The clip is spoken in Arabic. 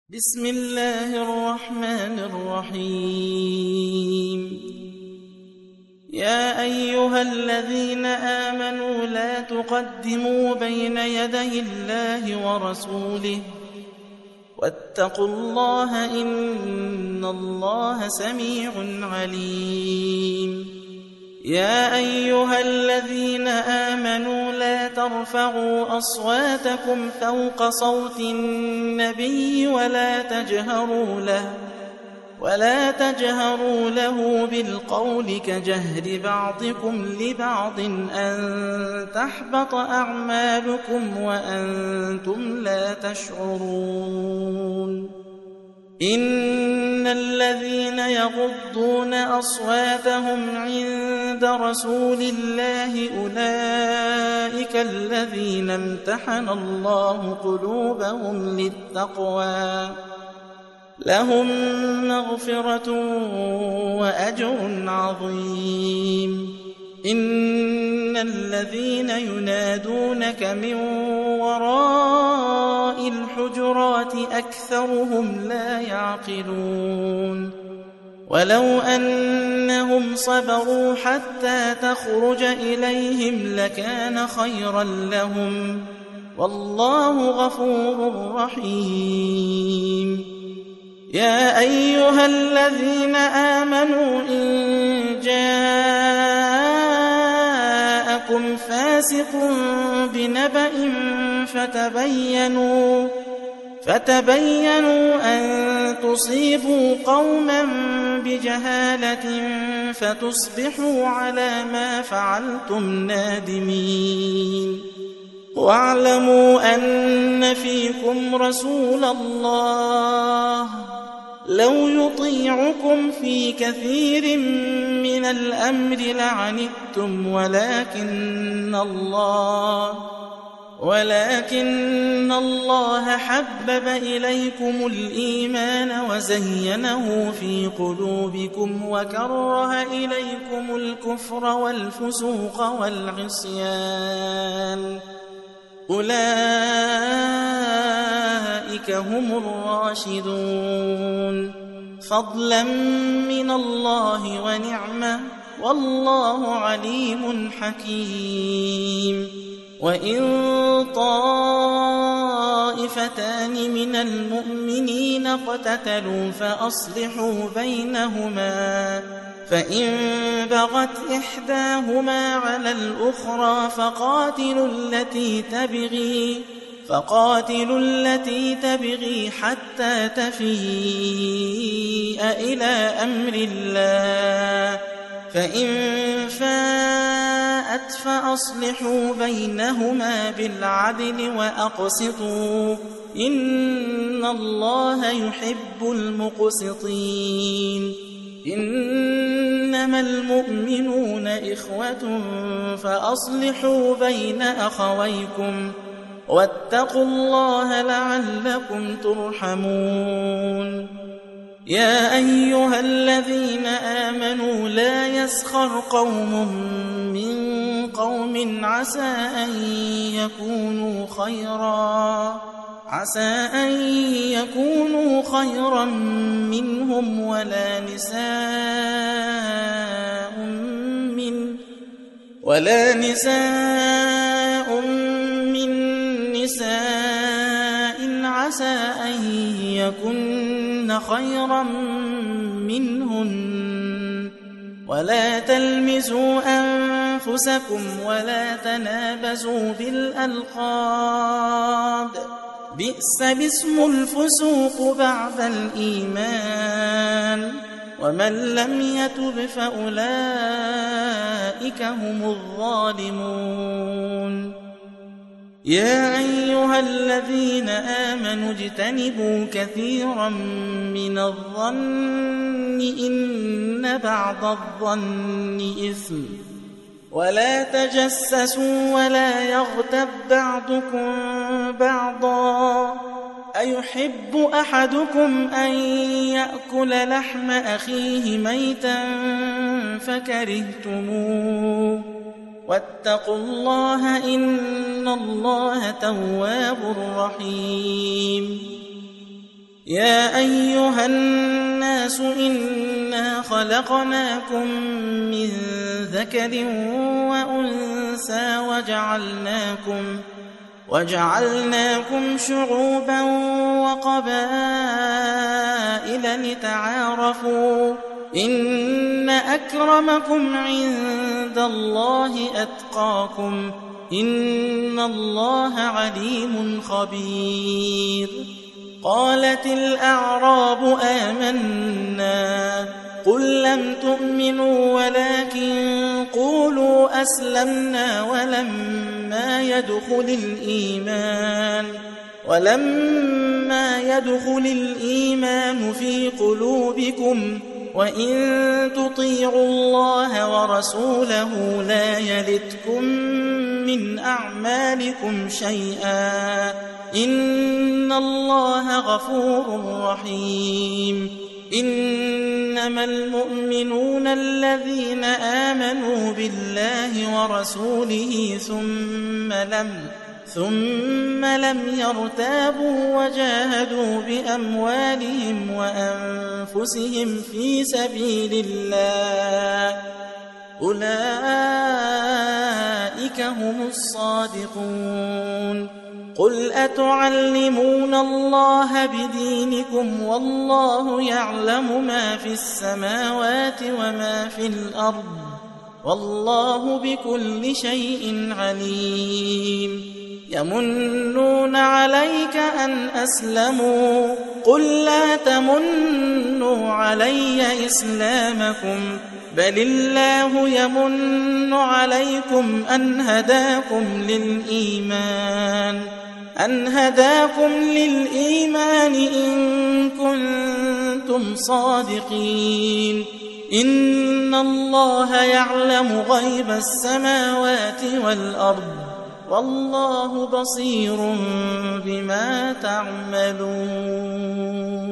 بسم الله الرحمن الرحيم. يا أيها الذين آمنوا لا تقدموا بين يدي الله ورسوله واتقوا الله إن الله سميع عليم. يا أيها الذين آمنوا لا ترفعوا أصواتكم فوق صوت النبي ولا تجهروا له بالقول كجهر بعضكم لبعض أن تحبط أعمالكم وأنتم لا تشعرون. إن الذين يغضون أصواتهم عند رسول الله أولئك الذين امتحن الله قلوبهم للتقوى لهم مغفرة وأجر عظيم. إن الذين ينادونك من وراء الحجرات أكثرهم لا يعقلون. ولو أنهم صبروا حتى تخرج إليهم لكان خيرا لهم والله غفور رحيم. يا أيها الذين آمنوا إن جاءكم فاسق بنبأ فتبينوا أن تصيبوا قوما بجهالة فتصبحوا على ما فعلتم نادمين. واعلموا أن فيكم رسول الله لو يطيعكم في كثير من الأمر لعنتم ولكن الله حبب إليكم الإيمان وزينه في قلوبكم وكره إليكم الكفر والفسوق والعصيان أولئك هم الراشدون فضلا من الله ونعمة والله عليم حكيم. وإن طائفتان من المؤمنين اقتتلوا فأصلحوا بينهما فإن بغت إحداهما على الأخرى فقاتلوا التي تبغي حتى تفيء إلى أمر الله فإن فاءت فأصلحوا بينهما بالعدل وأقسطوا إن الله يحب المقسطين. إنما المؤمنون إخوة فأصلحوا بين أخويكم واتقوا الله لعلكم ترحمون. يا أيها الذين آمنوا لا يسخر قوم من قوم عسى أن يكونوا خيرا منهم ولا نساء من نساء عسى أن يكن خيرا منهن. ولا تلمزوا أنفسكم ولا تنابزوا بالألقاب بئس الاسم الفسوق بعد الإيمان ومن لم يتب فأولئك هم الظالمون. يا أيها الذين آمنوا اجتنبوا كثيرا من الظن إن بعض الظن إثم ولا تجسسوا ولا يغتب بعضكم بعضا أيحب أحدكم أن يأكل لحم أخيه ميتا فكرهتموه واتقوا الله إن الله تواب رحيم. يا أيها الناس إنا خلقناكم من ذكر وأنثى وجعلناكم شعوبا وقبائل لتعارفوا إن أكرمكم عند الله أتقاكم إن الله عليم خبير. قالت الأعراب آمنا قل لم تؤمنوا ولكن قولوا أسلمنا ولما يدخل الإيمان في قلوبكم وإن تطيعوا الله ورسوله لا يلتكم من أعمالكم شيئا إن الله غفور رحيم. إنما المؤمنون الذين آمنوا بالله ورسوله ثم لم يرتابوا وجاهدوا بأموالهم وأنفسهم في سبيل الله أولئك هم الصادقون. قل أتعلمون الله بدينكم والله يعلم ما في السماوات وما في الأرض والله بكل شيء عليم. يمنون عليك أن أسلموا قل لا تمنوا علي إسلامكم بل الله يمن عليكم أن هداكم للإيمان إن كنتم صادقين. إن الله يعلم غيب السماوات والأرض والله بصير بما تعملون.